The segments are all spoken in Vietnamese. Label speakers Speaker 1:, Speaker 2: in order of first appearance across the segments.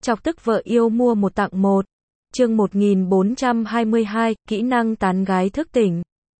Speaker 1: Chọc tức vợ yêu mua một tặng một. Chương 1422, kỹ năng tán gái thức tỉnh.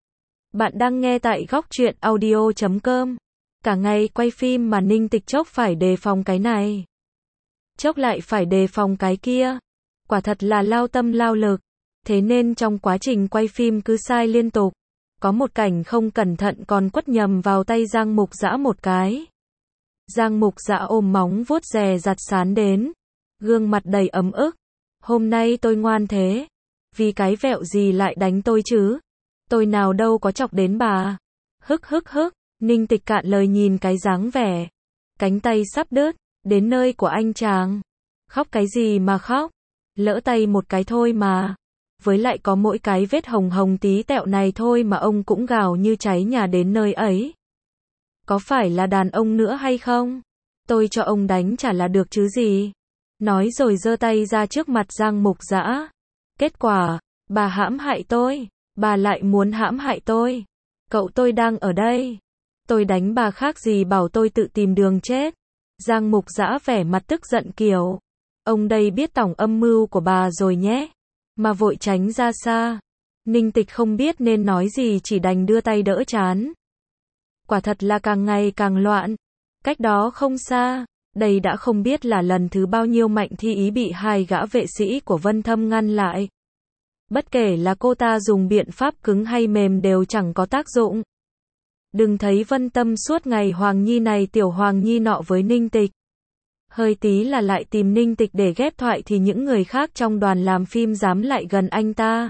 Speaker 1: Bạn đang nghe tại góc truyện audio.com. Cả ngày quay phim mà Ninh Tịch chốc phải đề phòng cái này, chốc lại phải đề phòng cái kia. Quả thật là lao tâm lao lực. Thế nên trong quá trình quay phim cứ sai liên tục. Có một cảnh không cẩn thận còn quất nhầm vào tay Giang Mục Dã một cái. Giang Mục Dã ôm móng vuốt dè dặt sán đến, gương mặt đầy ấm ức. Hôm nay tôi ngoan thế, vì cái vẹo gì lại đánh tôi chứ? Tôi nào đâu có chọc đến bà. Hức hức hức, Ninh Tịch cạn lời nhìn cái dáng vẻ. Cánh tay sắp đứt, đến nơi của anh chàng. Khóc cái gì mà khóc? Lỡ tay một cái thôi mà. Với lại có mỗi cái vết hồng hồng tí tẹo này thôi mà ông cũng gào như cháy nhà đến nơi ấy. Có phải là đàn ông nữa hay không? Tôi cho ông đánh trả là được chứ gì? Nói rồi giơ tay ra trước mặt Giang Mục Dã. Kết quả, bà hãm hại tôi. Bà lại muốn hãm hại tôi. Cậu tôi đang ở đây. Tôi đánh bà khác gì bảo tôi tự tìm đường chết. Giang Mục Dã vẻ mặt tức giận kiểu. Ông đây biết tổng âm mưu của bà rồi nhé. Mà vội tránh ra xa. Ninh Tịch không biết nên nói gì, chỉ đành đưa tay đỡ trán. Quả thật là càng ngày càng loạn. Cách đó không xa, đây đã không biết là lần thứ bao nhiêu Mạnh Thi Ý bị hai gã vệ sĩ của Vân Thâm ngăn lại. Bất kể là cô ta dùng biện pháp cứng hay mềm đều chẳng có tác dụng. Đừng thấy Vân Tâm suốt ngày Hoàng Nhi này tiểu Hoàng Nhi nọ với Ninh Tịch. Hơi tí là lại tìm Ninh Tịch để ghép thoại thì những người khác trong đoàn làm phim dám lại gần anh ta.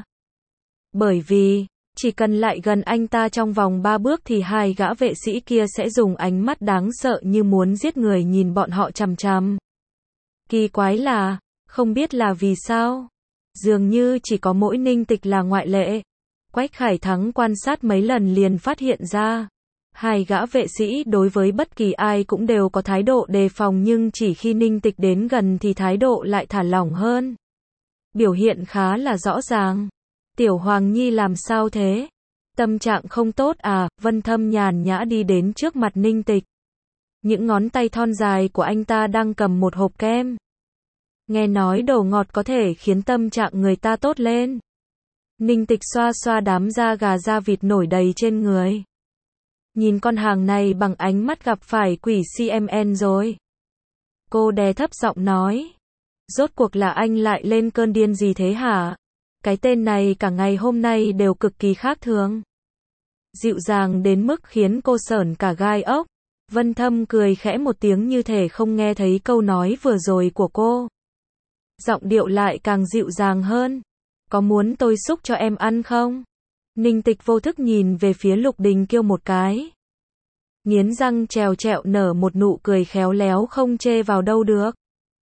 Speaker 1: Bởi vì, chỉ cần lại gần anh ta trong vòng 3 bước thì hai gã vệ sĩ kia sẽ dùng ánh mắt đáng sợ như muốn giết người nhìn bọn họ chằm chằm. Kỳ quái là, không biết là vì sao, dường như chỉ có mỗi Ninh Tịch là ngoại lệ. Quách Khải Thắng quan sát mấy lần liền phát hiện ra, hai gã vệ sĩ đối với bất kỳ ai cũng đều có thái độ đề phòng, nhưng chỉ khi Ninh Tịch đến gần thì thái độ lại thả lỏng hơn. Biểu hiện khá là rõ ràng. Tiểu Hoàng Nhi làm sao thế? Tâm trạng không tốt à? Vân Thâm nhàn nhã đi đến trước mặt Ninh Tịch. Những ngón tay thon dài của anh ta đang cầm một hộp kem. Nghe nói đồ ngọt có thể khiến tâm trạng người ta tốt lên. Ninh Tịch xoa xoa đám da gà da vịt nổi đầy trên người. Nhìn con hàng này bằng ánh mắt gặp phải quỷ CMN rồi. Cô đè thấp giọng nói. Rốt cuộc là anh lại lên cơn điên gì thế hả? Cái tên này cả ngày hôm nay đều cực kỳ khác thường. Dịu dàng đến mức khiến cô sởn cả gai ốc. Vân Thâm cười khẽ một tiếng như thể không nghe thấy câu nói vừa rồi của cô. Giọng điệu lại càng dịu dàng hơn. Có muốn tôi xúc cho em ăn không? Ninh Tịch vô thức nhìn về phía Lục Đình Kiêu một cái. Nghiến răng trèo trẹo nở một nụ cười khéo léo không chê vào đâu được.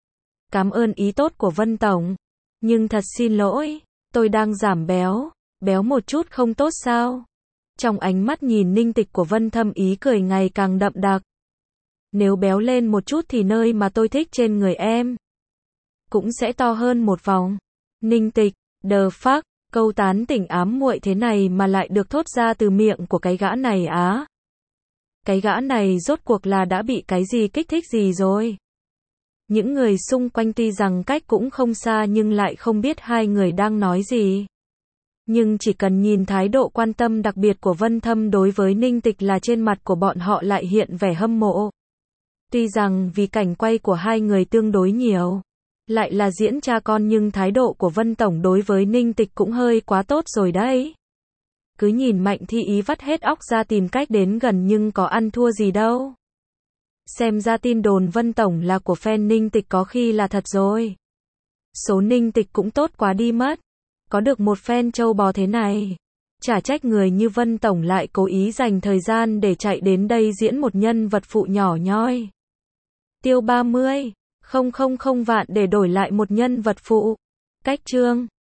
Speaker 1: Cảm ơn ý tốt của Vân Tổng. Nhưng thật xin lỗi, tôi đang giảm béo. Béo một chút không tốt sao? Trong ánh mắt nhìn Ninh Tịch của Vân Thâm ý cười ngày càng đậm đặc. Nếu béo lên một chút thì nơi mà tôi thích trên người em cũng sẽ to hơn một vòng. Ninh Tịch, the fuck, câu tán tỉnh ám muội thế này mà lại được thốt ra từ miệng của cái gã này á. Cái gã này rốt cuộc là đã bị cái gì kích thích gì rồi? Những người xung quanh tuy rằng cách cũng không xa nhưng lại không biết hai người đang nói gì. Nhưng chỉ cần nhìn thái độ quan tâm đặc biệt của Vân Thâm đối với Ninh Tịch là trên mặt của bọn họ lại hiện vẻ hâm mộ. Tuy rằng vì cảnh quay của hai người tương đối nhiều, lại là diễn cha con, nhưng thái độ của Vân Tổng đối với Ninh Tịch cũng hơi quá tốt rồi đấy. Cứ nhìn Mạnh Thi Ý vắt hết óc ra tìm cách đến gần nhưng có ăn thua gì đâu. Xem ra tin đồn Vân Tổng là của fan Ninh Tịch có khi là thật rồi. Số Ninh Tịch cũng tốt quá đi mất. Có được một fan trâu bò thế này. Chả trách người như Vân Tổng lại cố ý dành thời gian để chạy đến đây diễn một nhân vật phụ nhỏ nhoi. Tiêu 30,000 vạn để đổi lại một nhân vật phụ. Cách chương